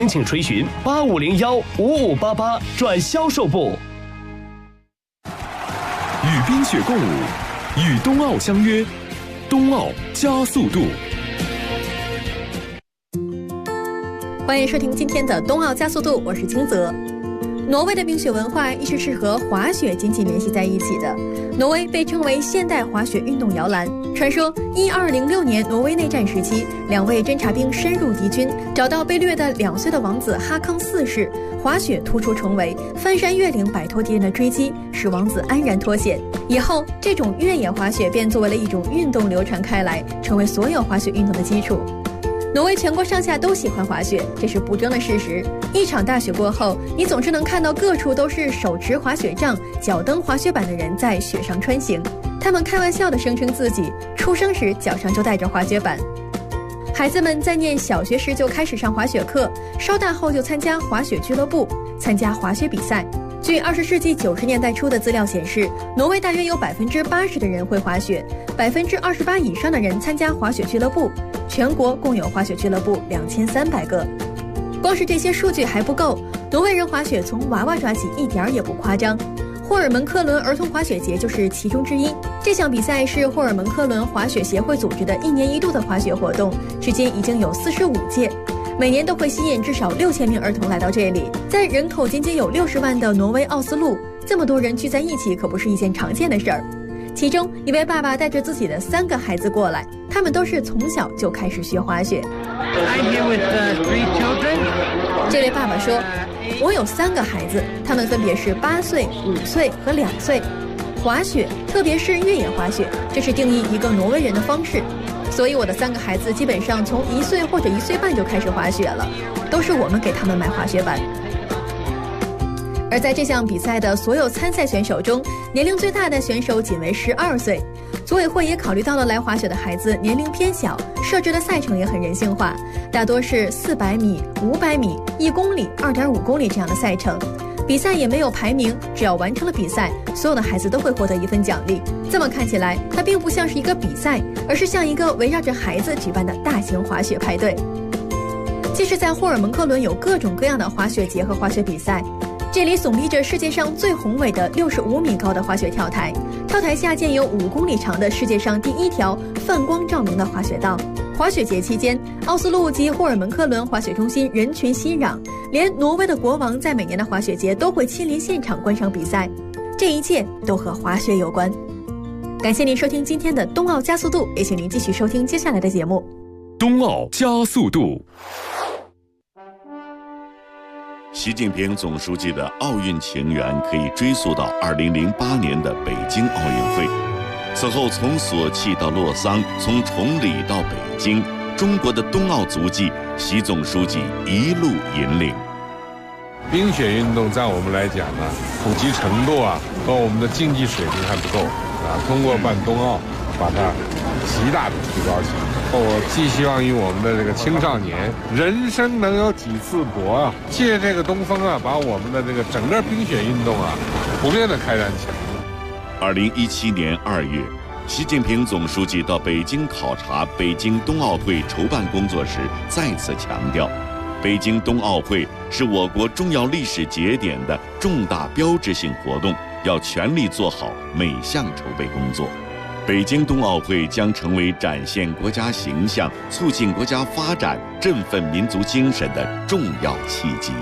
请垂询85015588转销售部。 与冰雪共舞，与冬奥相约，冬奥加速度。 欢迎收听今天的冬奥加速度，我是金泽。挪威的冰雪文化一直是和滑雪紧紧联系在一起的。挪威被称为现代滑雪运动摇篮。传说1206年挪威内战时期，2位侦察兵深入敌军，找到被掠的2岁的王子哈康4世，滑雪突出重围，翻山越岭摆脱敌人的追击，使王子安然脱险。以后这种越野滑雪便作为了一种运动流传开来，成为所有滑雪运动的基础。挪威全国上下都喜欢滑雪，这是不争的事实。一场大雪过后，你总是能看到各处都是手持滑雪杖、脚蹬滑雪板的人在雪上穿行。他们开玩笑地声称自己出生时脚上就带着滑雪板。孩子们在念小学时就开始上滑雪课，稍大后就参加滑雪俱乐部，参加滑雪比赛。据20世纪90年代初的资料显示，挪威大约有80%的人会滑雪，28%以上的人参加滑雪俱乐部。全国共有滑雪俱乐部2300个。光是这些数据还不够，挪威人滑雪从娃娃抓起一点儿也不夸张。霍尔门克伦儿童滑雪节就是其中之一。这项比赛是霍尔门克伦滑雪协会组织的1年1度的滑雪活动，至今已经有45届，每年都会吸引至少6000名儿童来到这里。在人口仅仅有60万的挪威奥斯陆，这么多人聚在一起可不是一件常见的事儿。其中一位爸爸带着自己的3个孩子过来，他们都是从小就开始学滑雪。这位爸爸说，我有3个孩子，他们分别是8岁、5岁和2岁。滑雪，特别是越野滑雪，这是定义一个挪威人的方式。所以我的3个孩子基本上从1岁或者1岁半就开始滑雪了，都是我们给他们买滑雪板。而在这项比赛的所有参赛选手中，年龄最大的选手仅为12岁。组委会也考虑到了来滑雪的孩子年龄偏小，设置的赛程也很人性化，大多是400米、500米、1公里、2.5公里这样的赛程。比赛也没有排名，只要完成了比赛，所有的孩子都会获得一份奖励。这么看起来，它并不像是一个比赛，而是像一个围绕着孩子举办的大型滑雪派对。即使在霍尔门克伦有各种各样的滑雪节和滑雪比赛，这里耸立着世界上最宏伟的65米高的滑雪跳台，跳台下建有5公里长的世界上第1条泛光照明的滑雪道。滑雪节期间，奥斯陆及霍尔门克伦滑雪中心人群熙攘，连挪威的国王在每年的滑雪节都会亲临现场观赏比赛。这一切都和滑雪有关。感谢您收听今天的冬奥加速度，也请您继续收听接下来的节目。 冬奥加速度。 习近平总书记的奥运情缘可以追溯到2008年的北京奥运会。此后，从索契到洛桑，从崇礼到北京，中国的冬奥足迹，习总书记一路引领。 冰雪运动在我们来讲呢，普及程度和我们的竞技水平还不够通过办冬奥，把它极大的提高起来。我寄希望于我们的这个青少年，人生能有几次搏借这个东风把我们的这个整个冰雪运动普遍的开展起来。 2017年2月，习近平总书记到北京考察北京冬奥会筹办工作时，再次强调，北京冬奥会是我国重要历史节点的重大标志性活动，要全力做好每项筹备工作。北京冬奥会将成为展现国家形象、促进国家发展、振奋民族精神的重要契机。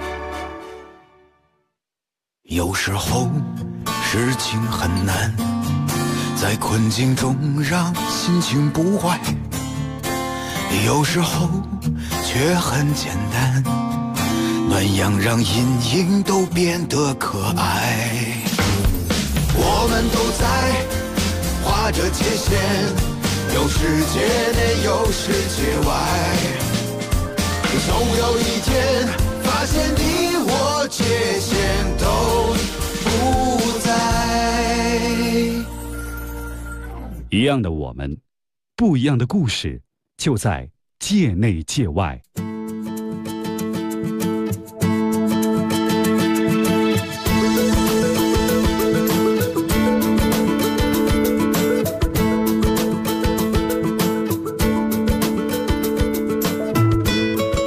有时候事情很难，在困境中让心情不坏，有时候却很简单，暖阳让阴影都变得可爱。我们都在画着界限，有世界内有世界外，总有一天发现你我界限都不在。 一样的我们，不一样的故事，就在界内界外。 各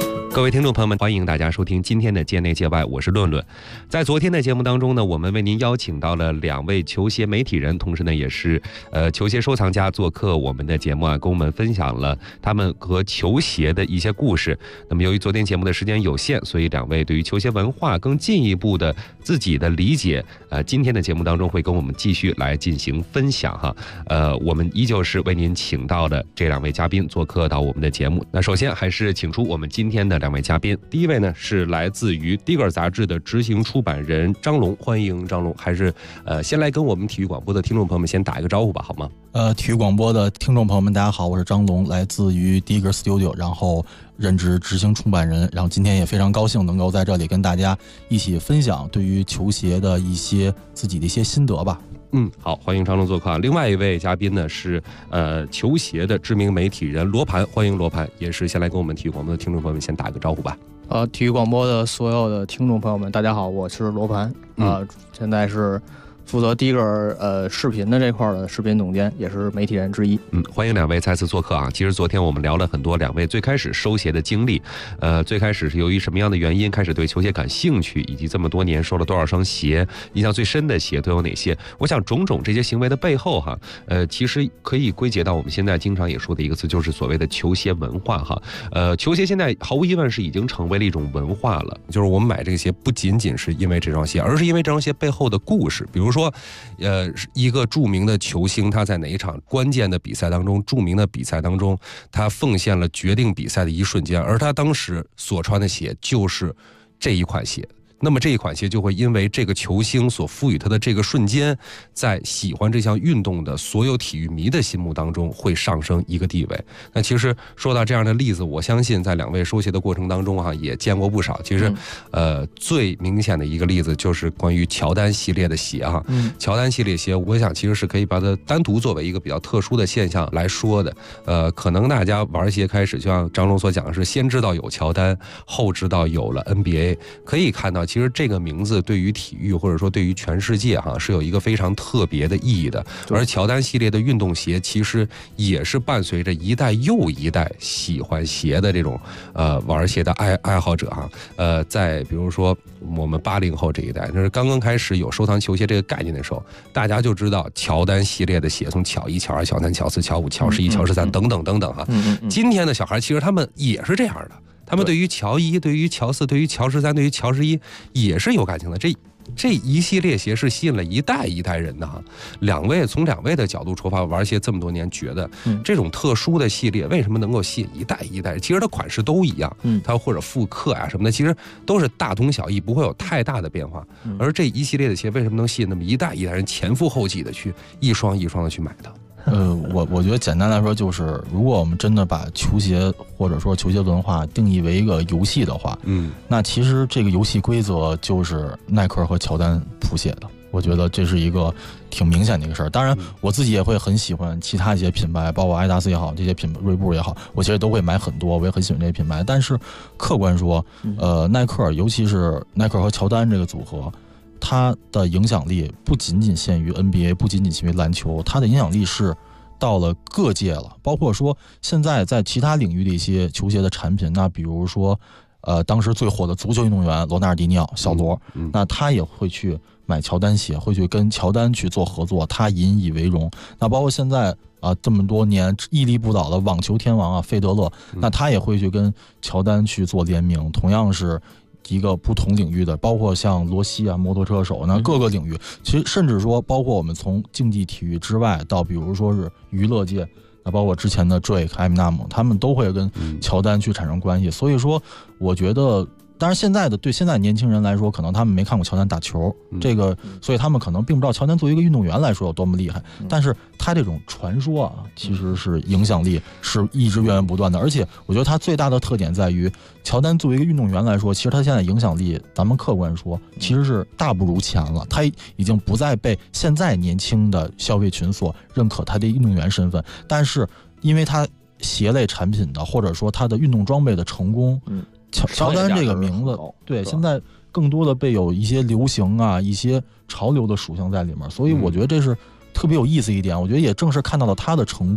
位听众朋友们，欢迎大家收听今天的界内界外，我是论论。在昨天的节目当中呢，我们为您邀请到了2位球鞋媒体人，同时呢也是球鞋收藏家做客我们的节目啊，跟我们分享了他们和球鞋的一些故事。那么由于昨天节目的时间有限，所以2位对于球鞋文化更进一步的自己的理解，今天的节目当中会跟我们继续来进行分享哈。我们依旧是为您请到的这2位嘉宾做客到我们的节目。那首先还是请出我们今天的2位嘉宾。第一位呢是来自于 Digger 杂志的执行出版人张龙，欢迎张龙。还是先来跟我们体育广播的听众朋友们先打一个招呼吧，好吗？ 体育广播的听众朋友们，大家好，我是张龙，来自于 Digger Studio， 然后任职执行出版人，然后今天也非常高兴能够在这里跟大家一起分享对于球鞋的一些自己的一些心得吧。 好，欢迎张龙做客。另外一位嘉宾呢是球鞋的知名媒体人罗盘，欢迎罗盘，也是先来跟我们体育广播的听众朋友们先打个招呼吧。 体育广播的所有的听众朋友们，大家好，我是罗盘，现在是负责Digger视频的这块的视频总监，也是媒体人之一。 欢迎2位再次做客啊！其实昨天我们聊了很多2位最开始收鞋的经历，最开始是由于什么样的原因开始对球鞋感兴趣，以及这么多年收了多少双鞋，印象最深的鞋都有哪些？我想种种这些行为的背后哈，其实可以归结到我们现在经常也说的一个词，就是所谓的球鞋文化哈。球鞋现在毫无疑问是已经成为了一种文化了，就是我们买这个鞋不仅仅是因为这双鞋，而是因为这双鞋背后的故事，比如说一个著名的球星，他在哪一场关键的比赛当中，著名的比赛当中，他奉献了决定比赛的一瞬间，而他当时所穿的鞋就是这一款鞋。那么这一款鞋就会因为这个球星所赋予他的这个瞬间，在喜欢这项运动的所有体育迷的心目当中会上升一个地位。那其实说到这样的例子，我相信在2位收鞋的过程当中也见过不少。其实最明显的一个例子就是关于乔丹系列的鞋哈。乔丹系列鞋我想其实是可以把它单独作为一个比较特殊的现象来说的。可能大家玩鞋开始就像张龙所讲的是先知道有乔丹，后知道有了 NBA， 可以看到其实这个名字对于体育或者说对于全世界是有一个非常特别的意义的。而乔丹系列的运动鞋其实也是伴随着一代又一代喜欢鞋的这种玩鞋的爱好者在比如说我们80后这一代，就是刚刚开始有收藏球鞋这个概念的时候，大家就知道乔丹系列的鞋，从乔1、乔2、乔3、乔4、乔5、乔11、乔13等等等等今天的小孩其实他们也是这样的。他们对于乔1、对于乔4、对于乔13、对于乔11也是有感情的。这一系列鞋是吸引了一代一代人的哈。从2位的角度出发，玩鞋这么多年，觉得这种特殊的系列为什么能够吸引一代一代人？其实它款式都一样，它或者复刻什么的，其实都是大同小异，不会有太大的变化。而这一系列的鞋为什么能吸引那么一代一代人前赴后继的去一双一双的去买的？ 我觉得简单来说就是，如果我们真的把球鞋或者说球鞋文化定义为一个游戏的话，那其实这个游戏规则就是耐克和乔丹谱写的。我觉得这是一个挺明显的一个事儿。当然，我自己也会很喜欢其他一些品牌，包括阿迪达斯也好，这些锐步也好，我其实都会买很多，我也很喜欢这些品牌。但是客观说，耐克，尤其是耐克和乔丹这个组合，它的影响力不仅仅限于 NBA， 不仅仅限于篮球，它的影响力是到了各界了。包括说现在在其他领域的一些球鞋的产品，那比如说当时最火的足球运动员罗纳尔迪尼奥小罗，那他也会去买乔丹鞋，会去跟乔丹去做合作，他引以为荣。那包括现在这么多年屹立不倒的网球天王费德勒，那他也会去跟乔丹去做联名，同样是一个不同领域的，包括像罗西摩托车手，那各个领域，其实甚至说包括我们从竞技体育之外到比如说是娱乐界，那包括之前的 Drake、艾米纳姆，他们都会跟乔丹去产生关系。所以说我觉得当然对现在年轻人来说，可能他们没看过乔丹打球，这个所以他们可能并不知道乔丹作为一个运动员来说有多么厉害，但是他这种传说其实是影响力是一直源源不断的。而且我觉得他最大的特点在于，乔丹作为一个运动员来说，其实他现在影响力咱们客观说其实是大不如前了，他已经不再被现在年轻的消费群所认可他的运动员身份，但是因为他鞋类产品的或者说他的运动装备的成功，乔丹这个名字对现在更多的被有一些流行一些潮流的属性在里面，所以我觉得这是特别有意思一点。我觉得也正是看到了他的成功，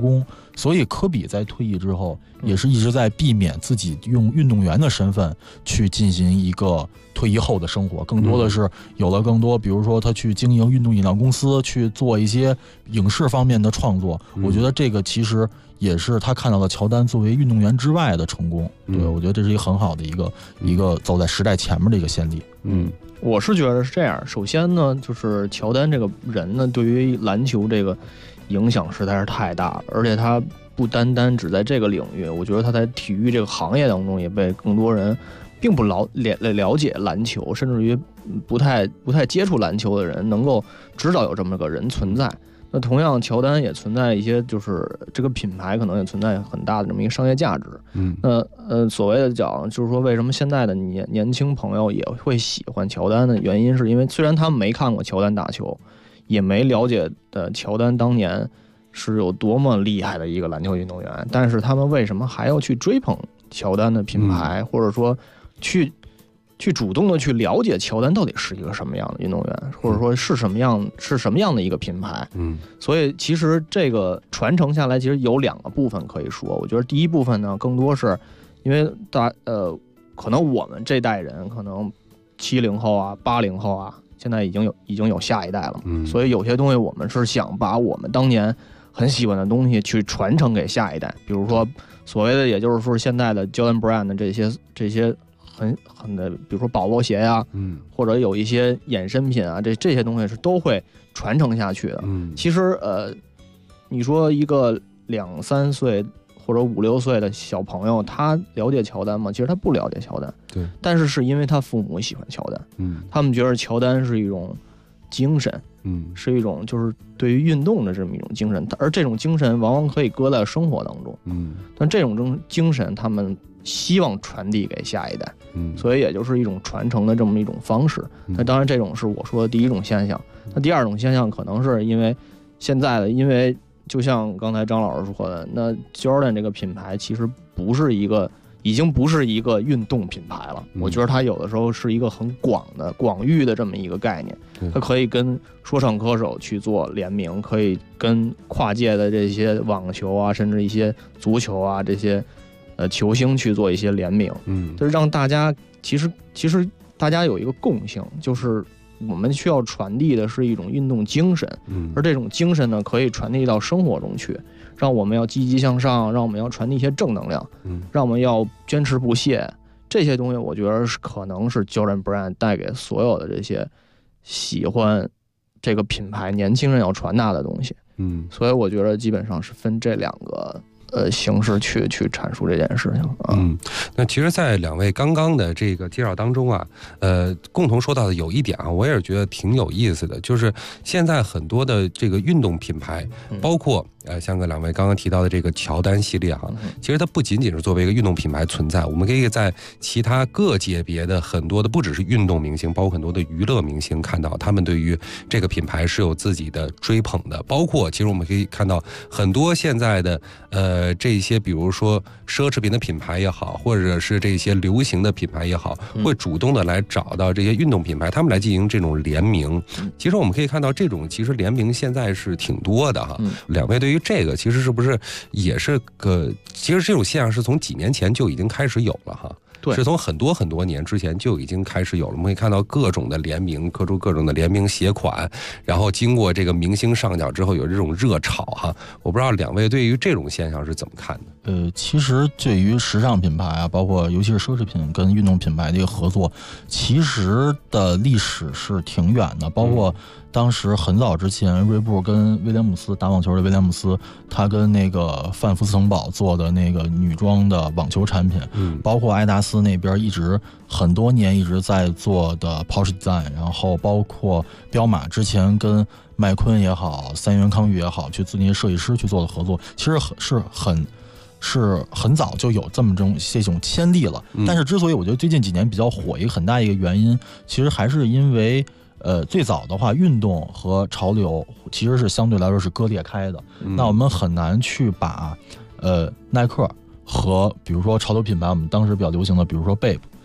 所以科比在退役之后，也是一直在避免自己用运动员的身份去进行一个退役后的生活，更多的是有了更多，比如说他去经营运动饮料公司，去做一些影视方面的创作。我觉得这个其实也是他看到了乔丹作为运动员之外的成功。对，我觉得这是一个很好的一个走在时代前面的一个先例。 我是觉得是这样。首先呢，就是乔丹这个人呢，对于篮球这个影响实在是太大了，而且他不单单只在这个领域，我觉得他在体育这个行业当中也被更多人并不了解篮球，甚至于不太接触篮球的人能够知道有这么个人存在。那同样，乔丹也存在一些，就是这个品牌可能也存在很大的这么一个商业价值。那所谓的讲，就是说为什么现在的年轻朋友也会喜欢乔丹的原因，是因为虽然他们没看过乔丹打球，也没了解的乔丹当年是有多么厉害的一个篮球运动员，但是他们为什么还要去追捧乔丹的品牌，或者说去主动的去了解乔丹到底是一个什么样的运动员，或者说是什么样的一个品牌。所以其实这个传承下来，其实有2个部分可以说。我觉得第一部分呢，更多是因为可能我们这代人，可能70后啊、80后啊，现在已经有下一代了，所以有些东西我们是想把我们当年很喜欢的东西去传承给下一代，比如说所谓的，也就是说现在的 Jordan Brand 的这些很的，比如说保罗鞋呀，或者有一些衍生品啊，这些东西是都会传承下去的。其实你说一个2、3岁或者5、6岁的小朋友，他了解乔丹吗？其实他不了解乔丹， 对， 但是因为他父母喜欢乔丹，他们觉得乔丹是一种精神，是一种就是对于运动的这么一种精神，而这种精神往往可以搁在生活当中，但这种精神他们希望传递给下一代，所以也就是一种传承的这么一种方式。那当然，这种是我说的第一种现象。那第2种现象可能是因为现在的，因为就像刚才张老师说的，那 Jordan 这个品牌其实已经不是一个运动品牌了。我觉得它有的时候是一个很广域的这么一个概念，它可以跟说唱歌手去做联名，可以跟跨界的这些网球啊，甚至一些足球啊这些球星去做一些联名，就是让大家其实大家有一个共性，就是我们需要传递的是一种运动精神，而这种精神呢，可以传递到生活中去，让我们要积极向上，让我们要传递一些正能量，让我们要坚持不懈。这些东西，我觉得可能是 Jordan Brand 带给所有的这些喜欢这个品牌年轻人要传达的东西。所以我觉得基本上是分这2个形式去阐述这件事情啊。 那其实，在2位刚刚的这个介绍当中啊，共同说到的有一点啊，我也是觉得挺有意思的，就是现在很多的这个运动品牌，包括像2位刚刚提到的这个乔丹系列哈，其实它不仅仅是作为一个运动品牌存在，我们可以在其他各界别的很多的，不只是运动明星，包括很多的娱乐明星，看到他们对于这个品牌是有自己的追捧的。包括其实我们可以看到很多现在的这些，比如说奢侈品的品牌也好，或者是这些流行的品牌也好，会主动的来找到这些运动品牌，他们来进行这种联名。其实我们可以看到，这种其实联名现在是挺多的哈。2位对于这个其实是不是也是其实这种现象是从几年前就已经开始有了哈？对，是从很多年之前就已经开始有了。我们可以看到各种的联名，各种的联名鞋款，然后经过这个明星上脚之后，有这种热炒哈。我不知道2位对于这种现象是怎么看的？ 其实对于时尚品牌啊，包括尤其是奢侈品跟运动品牌的一个合作，其实的历史是挺远的。包括当时很早之前，锐步跟威廉姆斯打网球的威廉姆斯，他跟那个范福斯城堡做的那个女装的网球产品，包括爱达斯那边一直很多年一直在做的 Porsche Design， 然后包括彪马之前跟麦昆也好，三元康裕也好，去自那些设计师去做的合作，其实是很早就有这种先例了。但是之所以我觉得最近几年比较火，一个很大一个原因，其实还是因为最早的话，运动和潮流其实是相对来说是割裂开的。那我们很难去把耐克和比如说潮流品牌，我们当时比较流行的，比如说 Bape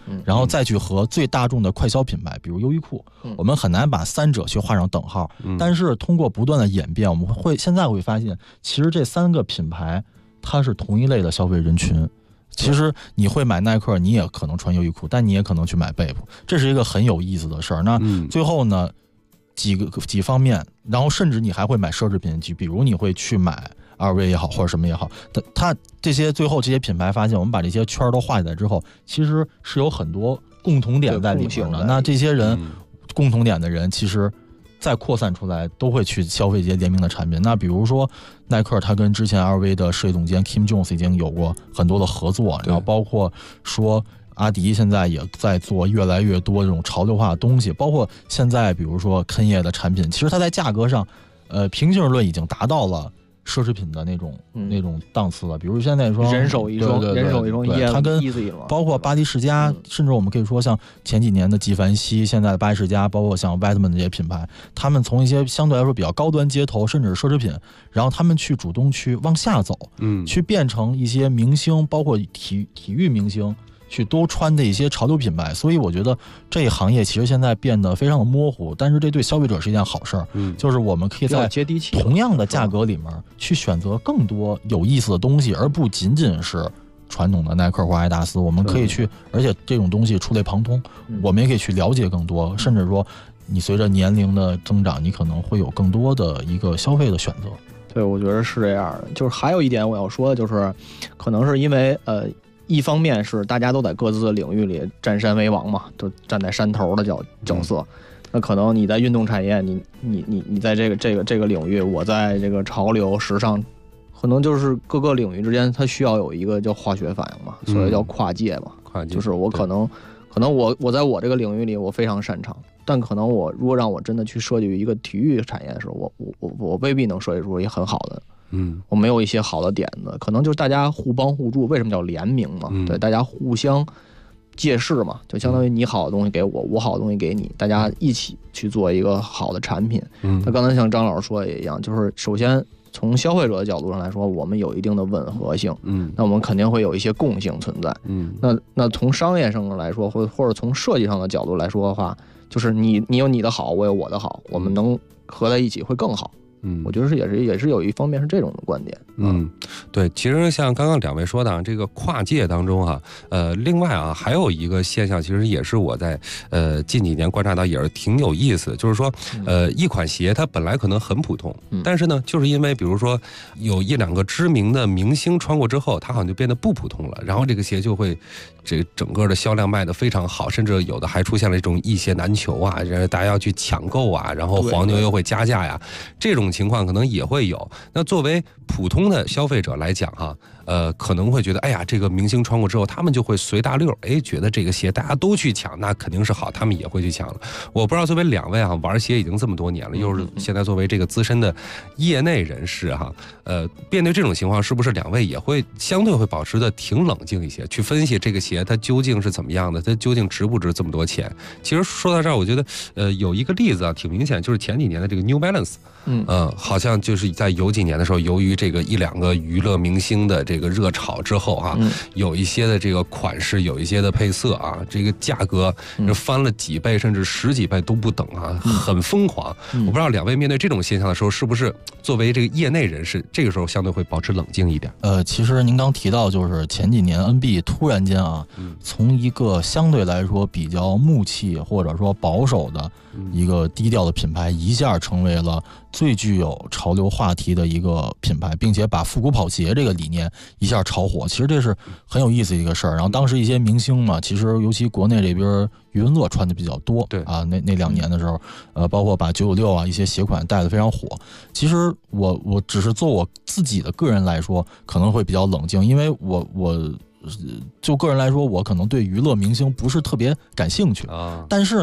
然后再去和最大众的快消品牌，比如优衣库，我们很难把三者去画上等号。但是通过不断的演变，我们现在会发现，其实这3个品牌它是同一类的消费人群。其实你会买耐克，你也可能穿优衣库，但你也可能去买贝普，这是一个很有意思的事儿。那最后呢，几方面，然后甚至你还会买奢侈品，比如你会去买LV 也好，或者什么也好，它这些最后这些品牌发现，我们把这些圈都画起来之后，其实是有很多共同点在里面的。那这些人共同点的人，其实再扩散出来，都会去消费这些联名的产品。那比如说耐克，它跟之前 LV 的设计总监 Kim Jones 已经有过很多的合作，然后包括说阿迪现在也在做越来越多这种潮流化的东西，包括现在比如说肯业的产品，其实它在价格上，平均论已经达到了奢侈品的那种档次了。比如现在说人手一双，人手一双， 它跟包括巴黎世家，甚至我们可以说像前几年的纪梵希，现在的巴黎世家，包括像 Batman 这些品牌，他们从一些相对来说比较高端街头，甚至是奢侈品，然后他们去主动去往下走，去变成一些明星，包括体育明星去都穿的一些潮流品牌。所以我觉得这一行业其实现在变得非常的模糊，但是这对消费者是一件好事儿，就是我们可以在同样的价格里面去选择更多有意思的东西，而不仅仅是传统的耐克或爱达斯。我们可以去，而且这种东西触类旁通，我们也可以去了解更多，甚至说你随着年龄的增长，你可能会有更多的一个消费的选择。 对，我觉得是这样的。就是还有一点我要说的，就是可能是因为一方面是大家都在各自的领域里占山为王嘛，都站在山头的角色。那可能你在运动产业，你在这个领域，我在这个潮流时尚，可能就是各个领域之间它需要有一个叫化学反应嘛，所以叫跨界嘛。跨界就是我可能我在我这个领域里我非常擅长，但可能我如果让我真的去设计一个体育产业的时候，我未必能设计出一个很好的。我没有一些好的点子，可能就是大家互帮互助。为什么叫联名嘛？对，大家互相借势嘛，就相当于你好的东西给我，我好的东西给你，大家一起去做一个好的产品。那刚才像张老师说的也一样，就是首先从消费者的角度上来说，我们有一定的吻合性，那我们肯定会有一些共性存在。那从商业上来说，或者从设计上的角度来说的话，就是你有你的好，我有我的好，我们能合在一起会更好。我觉得也是有一方面是这种的观点。 对，其实像刚刚两位说的这个跨界当中另外还有一个现象，其实也是我在近几年观察到，也是挺有意思的，就是说一款鞋它本来可能很普通，但是呢，就是因为比如说有一两个知名的明星穿过之后，它好像就变得不普通了，然后这个鞋就会这整个的销量卖得非常好，甚至有的还出现了这种一鞋难求啊，大家要去抢购啊，然后黄牛又会加价呀，这种情况可能也会有。那作为普通的消费者来讲可能会觉得，哎呀，这个明星穿过之后，他们就会随大溜，觉得这个鞋大家都去抢，那肯定是好，他们也会去抢了。我不知道作为两位玩鞋已经这么多年了，又是现在作为这个资深的业内人士面对这种情况，是不是两位也会相对会保持的挺冷静一些，去分析这个鞋它究竟是怎么样的，它究竟值不值这么多钱？其实说到这儿，我觉得有一个例子挺明显，就是前几年的这个 New Balance。好像就是在有几年的时候，由于这个一两个娱乐明星的这个热炒之后有一些的这个款式，有一些的配色这个价格翻了几倍甚至10几倍都不等很疯狂。我不知道两位面对这种现象的时候，是不是作为这个业内人士，这个时候相对会保持冷静一点？ 其实您刚提到，就是前几年 NB 突然间从一个相对来说比较木气或者说保守的一个低调的品牌，一下成为了最具有潮流话题的一个品牌，并且把复古跑鞋这个理念一下炒火。其实这是很有意思的一个事儿。然后当时一些明星嘛，其实尤其国内这边余文乐穿的比较多，对那2年的时候，包括把996一些鞋款带得非常火。其实我只是做我自己的个人来说，可能会比较冷静，因为我就个人来说，我可能对娱乐明星不是特别感兴趣但是呢，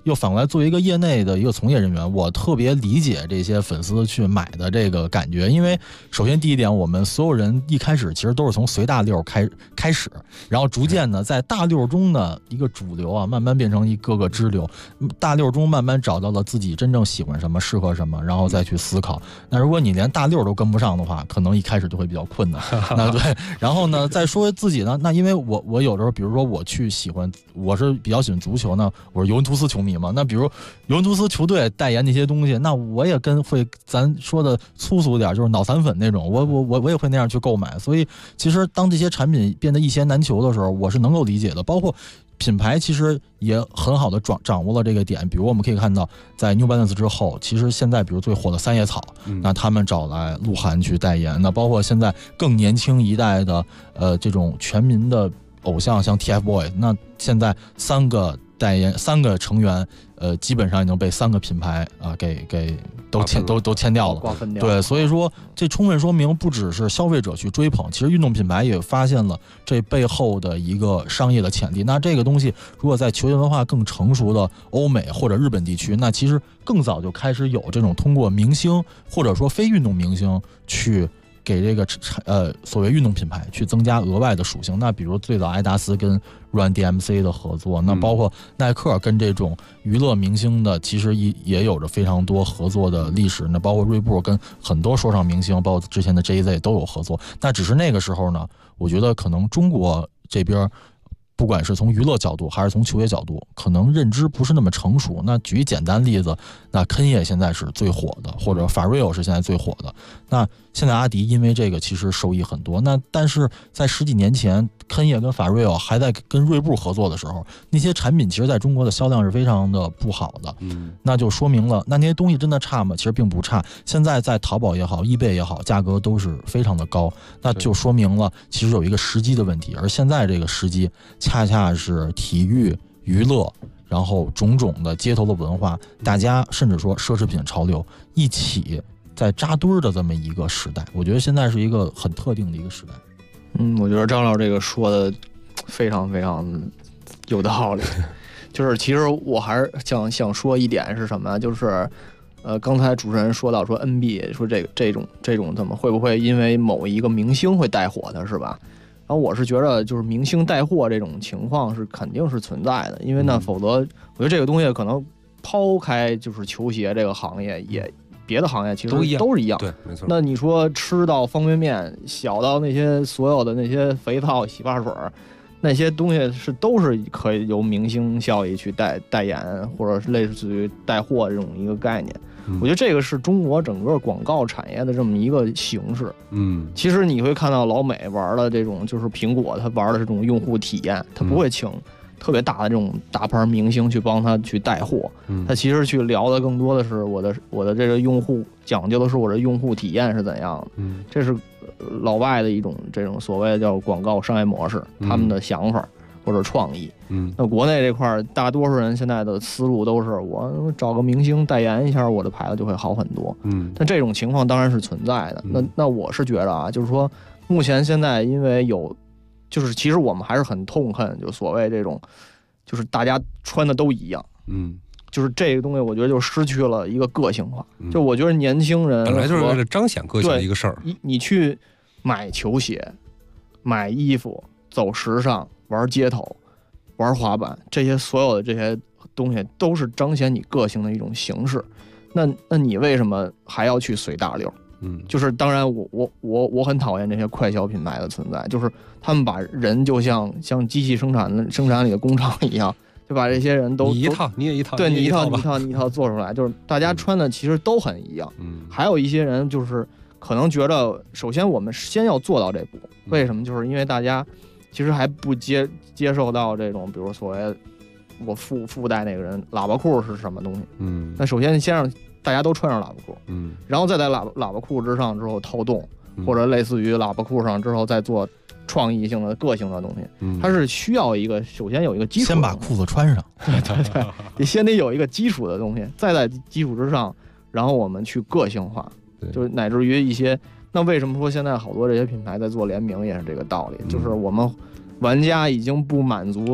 又反过来作为一个业内的一个从业人员，我特别理解这些粉丝去买的这个感觉。因为首先第一点，我们所有人一开始其实都是从随大溜开始，然后逐渐的在大溜中的一个主流啊，慢慢变成一个个支流，大溜中慢慢找到了自己真正喜欢什么，适合什么，然后再去思考。那如果你连大溜都跟不上的话，可能一开始就会比较困难。那对，然后呢，再说自己呢，那因为我有的时候，比如说我是比较喜欢足球呢，我是尤文图斯球迷嘛，那比如尤文图斯球队代言那些东西，那我也会咱说的粗俗点，就是脑残粉那种，我也会那样去购买。所以其实当这些产品变得一钱难求的时候，我是能够理解的。包括品牌其实也很好的掌握了这个点，比如我们可以看到，在 New Balance 之后，其实现在比如最火的三叶草，那他们找来鹿晗去代言，那包括现在更年轻一代的这种全民的偶像，像 TFBOYS， 那现在3个成员，基本上已经被3个品牌啊给都签掉了， 瓜分掉。 对，所以说这充分说明，不只是消费者去追捧，其实运动品牌也发现了这背后的一个商业的潜力。那这个东西，如果在球鞋文化更成熟的欧美或者日本地区，那其实更早就开始有这种通过明星或者说非运动明星去给这个所谓运动品牌去增加额外的属性。那比如最早艾达斯跟 Run DMC 的合作，那包括耐克跟这种娱乐明星的其实也有着非常多合作的历史。那包括锐步跟很多说唱明星，包括之前的 JZ 都有合作。那只是那个时候呢，我觉得可能中国这边不管是从娱乐角度还是从球鞋角度，可能认知不是那么成熟。那举简单例子，那肯业现在是最火的，或者法瑞欧是现在最火的。那现在阿迪因为这个其实受益很多。那但是在10几年前，肯业跟法瑞欧还在跟锐步合作的时候，那些产品其实在中国的销量是非常的不好的。那就说明了，那些东西真的差吗？其实并不差。现在在淘宝也好，eBay也好，价格都是非常的高。那就说明了其实有一个时机的问题。而现在这个时机恰恰是体育娱乐，然后种种的街头的文化，大家甚至说奢侈品潮流一起在扎堆的这么一个时代。我觉得现在是一个很特定的一个时代。 我觉得张老师这个说的非常非常有道理。就是其实我还是想说一点是什么，就是刚才主持人说到说 NBA 说这种怎么会不会因为某一个明星会带火的，是吧？然后我是觉得就是明星带货这种情况是肯定是存在的，因为呢否则我觉得这个东西可能抛开就是球鞋这个行业，也别的行业其实都是一样。 对，没错。 那你说吃到方便面，小到那些所有的那些肥皂、洗发水，那些东西都是可以由明星效益去代言，或者是类似于带货这种一个概念。我觉得这个是中国整个广告产业的这么一个形式。其实你会看到老美玩的这种，就是苹果它玩的这种用户体验，它不会请特别大的这种大牌明星去帮他去带货，他其实去聊的更多的是我的这个用户，讲究的是我的用户体验是怎样的。这是老外的一种这种所谓的叫广告商业模式，他们的想法或者创意。那国内这块大多数人现在的思路都是我找个明星代言一下，我的牌子就会好很多。但这种情况当然是存在的。那我是觉得啊，就是说目前现在因为就是其实我们还是很痛恨就所谓这种就是大家穿的都一样。就是这个东西我觉得就失去了一个个性化。就我觉得年轻人本来就是为了彰显个性的一个事儿。 你去买球鞋、买衣服、走时尚、玩街头、玩滑板，这些所有的这些东西都是彰显你个性的一种形式。那你为什么还要去随大流？就是当然我很讨厌这些快消品牌的存在，就是他们把人就像机器生产里的工厂一样，就把这些人都你一套你也一套， 对，你一套做出来，就是大家穿的其实都很一样。还有一些人就是可能觉得，首先我们先要做到这步，为什么？就是因为大家其实还不接受到这种，比如所谓我附带那个人喇叭裤是什么东西。那首先让大家都穿上喇叭裤，然后再在喇叭裤之上之后套洞，或者类似于喇叭裤上之后再做创意性的个性的东西。它是需要首先有一个基础， 先把裤子穿上。 对，你先得有一个基础的东西，再在基础之上，然后我们去个性化，就是乃至于一些。那为什么说现在好多这些品牌在做联名也是这个道理，就是我们玩家已经不满足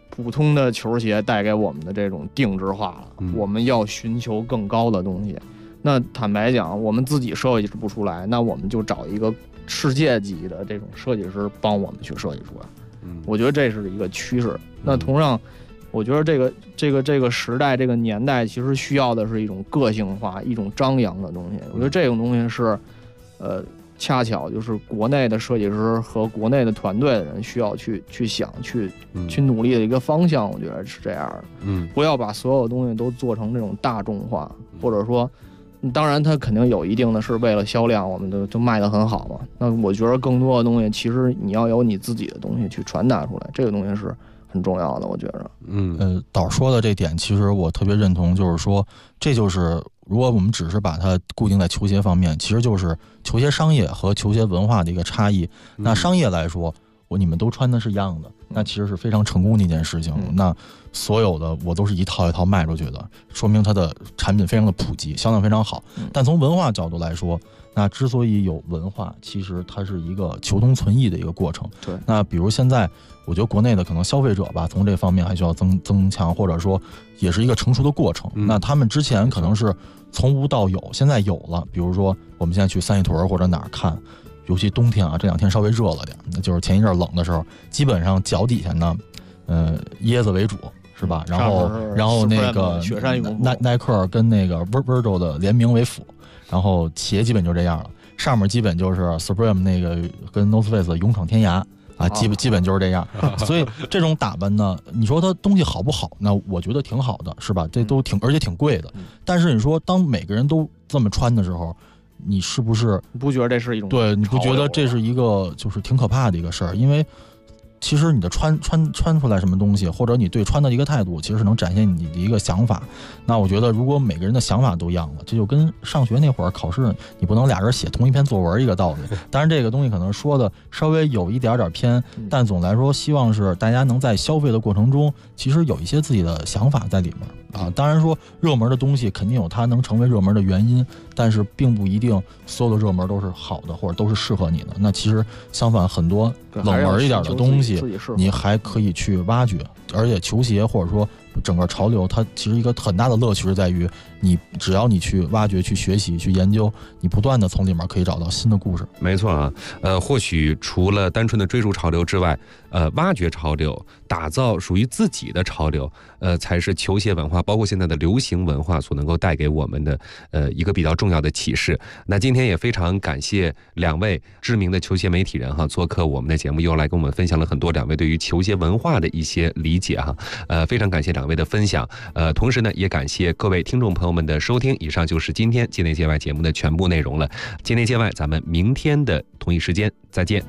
普通的球鞋带给我们的这种定制化了，我们要寻求更高的东西。那坦白讲，我们自己设计不出来，那我们就找一个世界级的这种设计师帮我们去设计出来。我觉得这是一个趋势。那同样，我觉得这个时代这个年代其实需要的是一种个性化、一种张扬的东西。我觉得这种东西是，恰巧就是国内的设计师和国内的团队的人需要去想、去努力的一个方向。我觉得是这样的。不要把所有东西都做成这种大众化，或者说，当然它肯定有一定的是为了销量，我们就卖得很好嘛。那我觉得更多的东西，其实你要有你自己的东西去传达出来，这个东西是很重要的，我觉着。 导说的这点，其实我特别认同，就是说，这就是如果我们只是把它固定在球鞋方面，其实就是球鞋商业和球鞋文化的一个差异。那商业来说，你们都穿的是一样的，那其实是非常成功的一件事情。那所有的我都是一套一套卖出去的，说明它的产品非常的普及，销量非常好。但从文化角度来说，那之所以有文化，其实它是一个求同存异的一个过程。 对。 那比如现在，我觉得国内的可能消费者吧，从这方面还需要增强，或者说也是一个成熟的过程。那他们之前可能是从无到有，现在有了。比如说我们现在去三里屯或者哪儿看，尤其冬天啊，这2天稍微热了点，就是前一阵冷的时候，基本上脚底下呢，椰子为主。是吧？然后那个雪山羽绒服耐克跟那个 Virgil 的联名为辅，然后鞋基本就这样了，上面基本就是 Supreme 那个跟 North Face 勇闯天涯啊，基本就是这样。所以这种打扮呢，你说它东西好不好？那我觉得挺好的，是吧？这都而且挺贵的。但是你说当每个人都这么穿的时候，你是不是不觉得这是一种对？你不觉得这是一个就是挺可怕的一个事儿？因为其实你的穿出来什么东西，或者你对穿的一个态度，其实是能展现你的一个想法。那我觉得，如果每个人的想法都一样了，这就跟上学那会儿考试，你不能俩人写同一篇作文一个道理。当然，这个东西可能说的稍微有一点偏，但总来说，希望是大家能在消费的过程中，其实有一些自己的想法在里面。当然说热门的东西肯定有它能成为热门的原因，但是并不一定所有的热门都是好的，或者都是适合你的。那其实相反，很多冷门一点的东西，你还可以去挖掘。而且球鞋或者说整个潮流，它其实一个很大的乐趣是在于，只要你去挖掘、去学习、去研究，你不断的从里面可以找到新的故事。 没错啊，或许除了单纯的追逐潮流之外，挖掘潮流，打造属于自己的潮流，才是球鞋文化，包括现在的流行文化所能够带给我们的一个比较重要的启示。那今天也非常感谢2位知名的球鞋媒体人做客我们的节目，又来跟我们分享了很多2位对于球鞋文化的一些理解非常感谢2位的分享。同时呢，也感谢各位听众朋友们的收听。以上就是今天界内界外节目的全部内容了。界内界外，咱们明天的同一时间再见。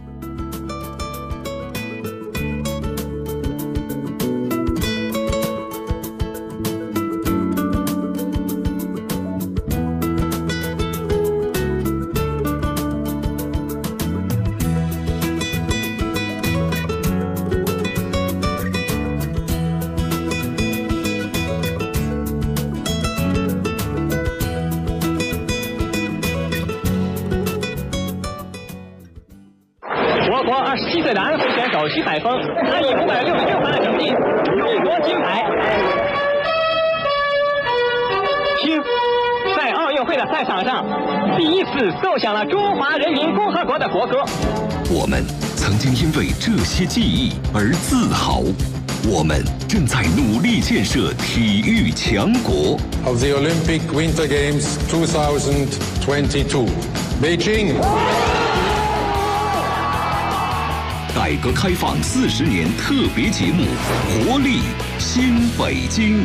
27岁的安徽选手徐海峰，他以566分的成绩勇夺金牌。听，在奥运会的赛场上，第一次奏响了中华人民共和国的国歌。 我们曾经因为这些记忆而自豪，我们正在努力建设体育强国。 Of the Olympic Winter Games 2022, Beijing。 改革开放40年特别节目《活力新北京》。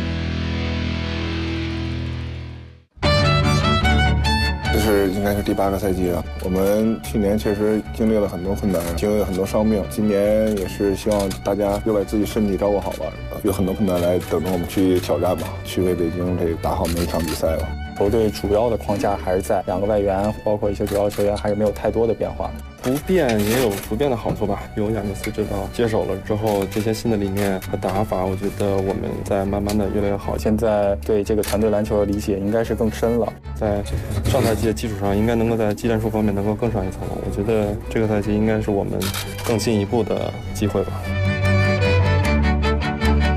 这是应该是第8个赛季了。我们去年确实经历了很多困难，经历了很多伤病。今年也是希望大家又把自己身体照顾好吧，有很多困难来等着我们去挑战吧，去为北京这打好每一场比赛吧。 球队主要的框架还是在2个外援，包括一些主要球员，还是没有太多的变化。 不变也有不变的好处吧。有亚尼斯指导接手了之后，这些新的理念和打法，我觉得我们在慢慢的越来越好。 现在对这个团队篮球的理解应该是更深了， 在上赛季的基础上，应该能够在技战术方面能够更上一层楼。我觉得这个赛季应该是我们更进一步的机会吧。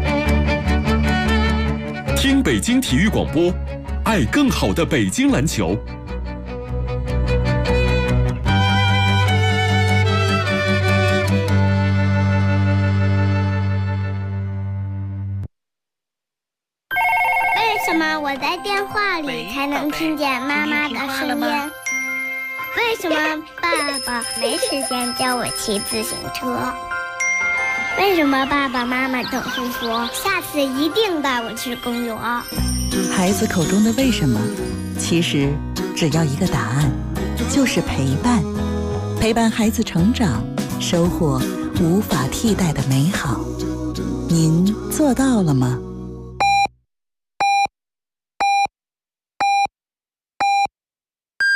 北京体育广播，爱更好的北京篮球。 为什么我在电话里才能听见妈妈的声音？为什么爸爸没时间教我骑自行车？为什么爸爸妈妈总是说下次一定带我去公园？ 孩子口中的为什么，其实只要一个答案，就是陪伴。陪伴孩子成长，收获无法替代的美好。您做到了吗？